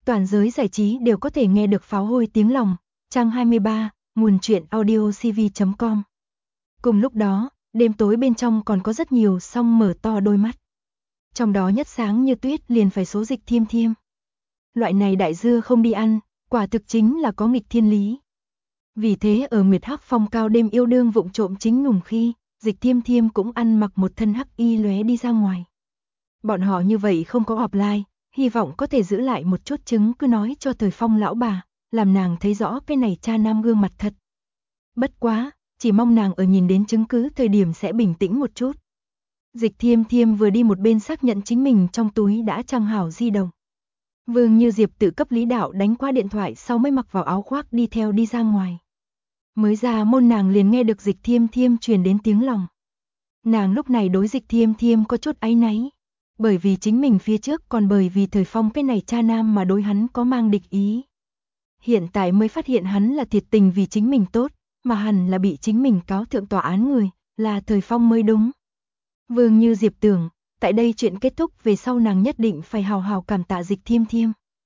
toàn giới giải trí đều có thể nghe được pháo hôi tiếng lòng. Trang 23, nguồn truyện audio cv.com. Cùng lúc đó, đêm tối bên trong còn có rất nhiều song mở to đôi mắt. Trong đó nhất sáng như tuyết liền phải số Dịch Thiêm Thiêm. Loại này đại dưa không đi ăn, quả thực chính là có nghịch thiên lý. Vì thế ở Nguyệt Hắc Phong cao đêm yêu đương vụng trộm chính ngùng khi, Dịch Thiêm Thiêm cũng ăn mặc một thân hắc y lóe đi ra ngoài. Bọn họ như vậy không có offline, hy vọng có thể giữ lại một chút chứng cứ nói cho Thời Phong lão bà, làm nàng thấy rõ cái này cha nam gương mặt thật. Bất quá, chỉ mong nàng ở nhìn đến chứng cứ thời điểm sẽ bình tĩnh một chút. Dịch Thiêm Thiêm vừa đi một bên xác nhận chính mình trong túi đã trang hảo di động. Vương Như Diệp tự cấp Lý Đạo đánh qua điện thoại sau mới mặc vào áo khoác đi theo đi ra ngoài. Mới ra môn nàng liền nghe được Dịch Thiêm Thiêm truyền đến tiếng lòng. Nàng lúc này đối Dịch Thiêm Thiêm có chút áy náy. Bởi vì chính mình phía trước còn bởi vì Thời Phong cái này cha nam mà đối hắn có mang địch ý. Hiện tại mới phát hiện hắn là thiệt tình vì chính mình tốt, mà hẳn là bị chính mình cáo thượng tòa án người, là Thời Phong mới đúng. Vương Như Diệp tưởng, tại đây chuyện kết thúc về sau nàng nhất định phải hào hào cảm tạ Dịch Thiêm Thiêm.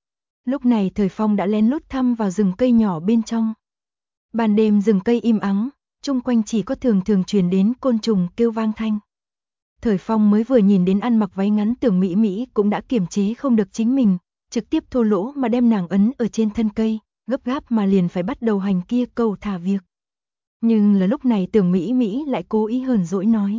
Lúc này Thời Phong đã lén lút thăm vào rừng cây nhỏ bên trong. Ban đêm rừng cây im ắng, chung quanh chỉ có thường truyền đến côn trùng kêu vang thanh. Thời Phong mới vừa nhìn đến ăn mặc váy ngắn Tưởng Mỹ Mỹ cũng đã kiềm chế không được chính mình, trực tiếp thô lỗ mà đem nàng ấn ở trên thân cây, gấp gáp mà liền phải bắt đầu hành kia cầu thả việc. Nhưng là lúc này Tưởng Mỹ Mỹ lại cố ý hờn dỗi nói.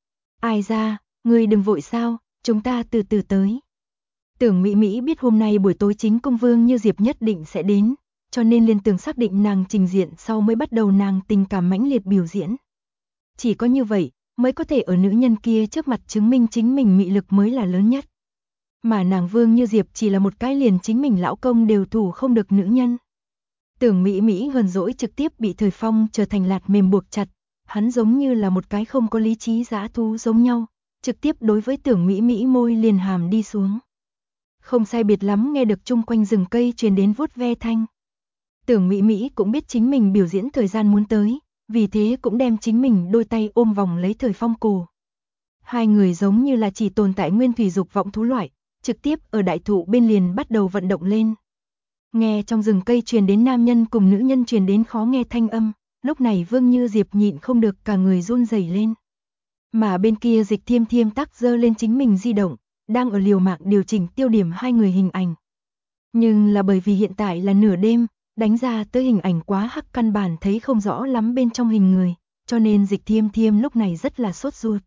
Ai ra, ngươi đừng vội sao, chúng ta từ từ tới. Tưởng Mỹ Mỹ biết hôm nay buổi tối chính công Vương Như Diệp nhất định sẽ đến, cho nên liền tưởng xác định nàng trình diện sau mới bắt đầu nàng tình cảm mãnh liệt biểu diễn. Chỉ có như vậy, mới có thể ở nữ nhân kia trước mặt chứng minh chính mình mị lực mới là lớn nhất. Mà nàng Vương Như Diệp chỉ là một cái liền chính mình lão công đều thủ không được nữ nhân. Tưởng Mỹ Mỹ hờn dỗi trực tiếp bị Thời Phong trở thành lạt mềm buộc chặt, hắn giống như là một cái không có lý trí dã thú giống nhau, trực tiếp đối với Tưởng Mỹ Mỹ môi liền hàm đi xuống. Không sai biệt lắm nghe được chung quanh rừng cây truyền đến vuốt ve thanh. Tưởng Mỹ Mỹ cũng biết chính mình biểu diễn thời gian muốn tới, vì thế cũng đem chính mình đôi tay ôm vòng lấy Thời Phong cổ. Hai người giống như là chỉ tồn tại nguyên thủy dục vọng thú loại, trực tiếp ở đại thụ bên liền bắt đầu vận động lên. Nghe trong rừng cây truyền đến nam nhân cùng nữ nhân truyền đến khó nghe thanh âm, lúc này Vương Như Diệp nhịn không được cả người run rẩy lên. Mà bên kia Dịch Thiêm Thiêm tắc giơ lên chính mình di động, đang ở liều mạng điều chỉnh tiêu điểm hai người hình ảnh. Nhưng là bởi vì hiện tại là nửa đêm, đánh ra tới hình ảnh quá hắc căn bản thấy không rõ lắm bên trong hình người, cho nên Dịch Thiêm Thiêm lúc này rất là sốt ruột.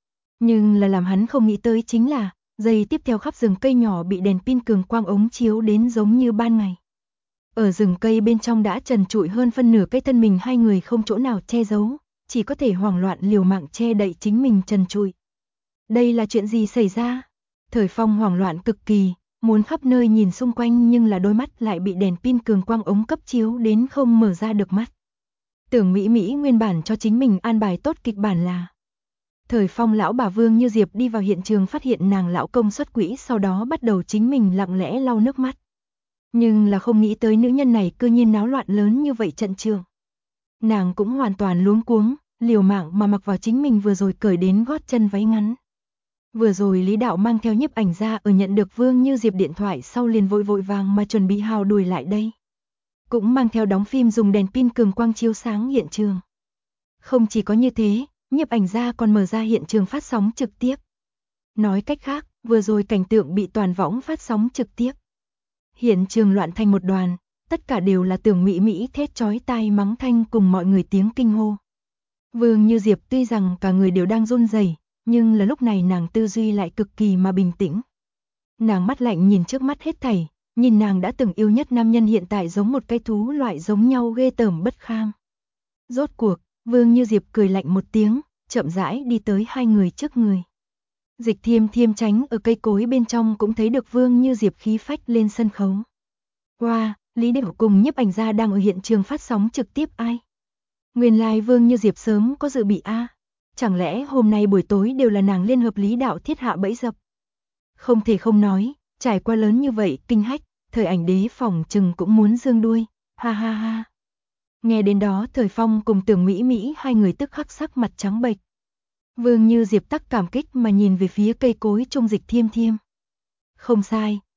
Nhưng là làm hắn không nghĩ tới chính là, giây tiếp theo khắp rừng cây nhỏ bị đèn pin cường quang ống chiếu đến giống như ban ngày. Ở rừng cây bên trong đã trần trụi hơn phân nửa cái thân mình hai người không chỗ nào che giấu, chỉ có thể hoảng loạn liều mạng che đậy chính mình trần trụi. Đây là chuyện gì xảy ra? Thời Phong hoảng loạn cực kỳ, muốn khắp nơi nhìn xung quanh nhưng là đôi mắt lại bị đèn pin cường quang ống cấp chiếu đến không mở ra được mắt. Tưởng Mỹ Mỹ nguyên bản cho chính mình an bài tốt kịch bản là Thời Phong lão bà Vương Như Diệp đi vào hiện trường phát hiện nàng lão công xuất quỹ, sau đó bắt đầu chính mình lặng lẽ lau nước mắt. Nhưng là không nghĩ tới nữ nhân này cư nhiên náo loạn lớn như vậy trận trường. Nàng cũng hoàn toàn luống cuống, liều mạng mà mặc vào chính mình vừa rồi cởi đến gót chân váy ngắn. Vừa rồi Lý Đạo mang theo nhiếp ảnh ra ở nhận được Vương Như Diệp điện thoại sau liền vội vàng mà chuẩn bị hào đuổi lại đây. Cũng mang theo đóng phim dùng đèn pin cường quang chiếu sáng hiện trường. Không chỉ có như thế, nhiếp ảnh ra còn mở ra hiện trường phát sóng trực tiếp. Nói cách khác, vừa rồi cảnh tượng bị toàn võng phát sóng trực tiếp. Hiện trường loạn thành một đoàn, tất cả đều là Tưởng Mỹ Mỹ thét chói tai mắng thanh cùng mọi người tiếng kinh hô. Vương Như Diệp tuy rằng cả người đều đang run rẩy, nhưng là lúc này nàng tư duy lại cực kỳ mà bình tĩnh. Nàng mắt lạnh nhìn trước mắt hết thảy, nhìn nàng đã từng yêu nhất nam nhân hiện tại giống một cái thú loại giống nhau ghê tởm bất kham. Rốt cuộc, Vương Như Diệp cười lạnh một tiếng, chậm rãi đi tới hai người trước người. Dịch Thiêm Thiêm tránh ở cây cối bên trong cũng thấy được Vương Như Diệp khí phách lên sân khấu. Wow, Lý Đạo cùng nhiếp ảnh gia đang ở hiện trường phát sóng trực tiếp ai? Nguyên lai Vương Như Diệp sớm có dự bị a. Chẳng lẽ hôm nay buổi tối đều là nàng liên hợp Lý Đạo thiết hạ bẫy dập? Không thể không nói, trải qua lớn như vậy kinh hách, Thời Ảnh Đế phỏng chừng cũng muốn dương đuôi, ha ha ha. Nghe đến đó Thời Phong cùng Tưởng Mỹ Mỹ hai người tức khắc sắc mặt trắng bệch. Vương Như Diệp tắc cảm kích mà nhìn về phía cây cối trong Dịch Thiêm Thiêm. Không sai,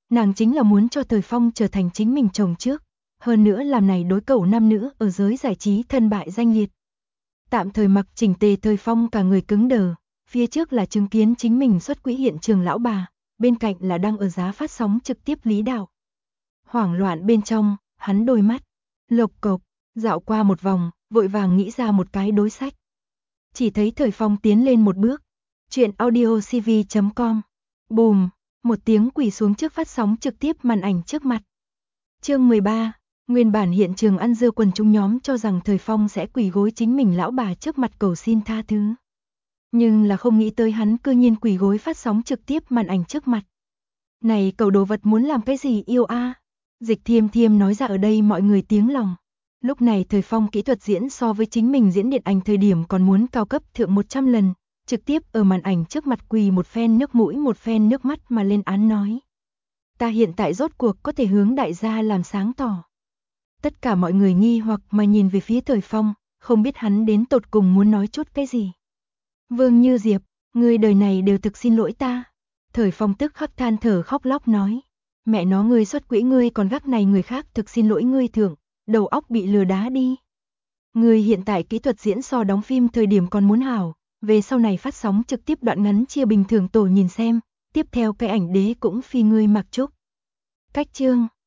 Nàng chính là muốn cho Thời Phong trở thành chính mình chồng trước, hơn nữa làm này đối cẩu nam nữ ở giới giải trí thân bại danh liệt. Tạm thời mặc chỉnh tề Thời Phong cả người cứng đờ, phía trước là chứng kiến chính mình xuất quỹ hiện trường lão bà, bên cạnh là đang ở giá phát sóng trực tiếp Lý Đạo. Hoảng loạn bên trong, hắn đôi mắt lộc cộc, dạo qua một vòng, vội vàng nghĩ ra một cái đối sách. Chỉ thấy Thời Phong tiến lên một bước, chuyện audiocv.com, bùm, một tiếng quỳ xuống trước phát sóng trực tiếp màn ảnh trước mặt. Chương 13, nguyên bản hiện trường ăn dưa quần chúng nhóm cho rằng Thời Phong sẽ quỳ gối chính mình lão bà trước mặt cầu xin tha thứ. Nhưng là không nghĩ tới hắn cư nhiên quỳ gối phát sóng trực tiếp màn ảnh trước mặt. Này cậu đồ vật muốn làm cái gì yêu a? Dịch Thiêm Thiêm nói ra ở đây mọi người tiếng lòng. Lúc này Thời Phong kỹ thuật diễn so với chính mình diễn điện ảnh thời điểm còn muốn cao cấp thượng 100 lần, trực tiếp ở màn ảnh trước mặt quỳ một phen nước mũi một phen nước mắt mà lên án nói. Ta hiện tại rốt cuộc có thể hướng đại gia làm sáng tỏ. Tất cả mọi người nghi hoặc mà nhìn về phía Thời Phong, không biết hắn đến tột cùng muốn nói chút cái gì. Vương Như Diệp, ngươi đời này đều thực xin lỗi ta. Thời Phong tức khắc than thở khóc lóc nói. Mẹ nó ngươi xuất quỹ ngươi còn gác này người khác thực xin lỗi ngươi thưởng, đầu óc bị lừa đá đi. Ngươi hiện tại kỹ thuật diễn so đóng phim thời điểm còn muốn hảo, về sau này phát sóng trực tiếp đoạn ngắn chia bình thường tổ nhìn xem, tiếp theo cái ảnh đế cũng phi ngươi mặc trúc. Cách chương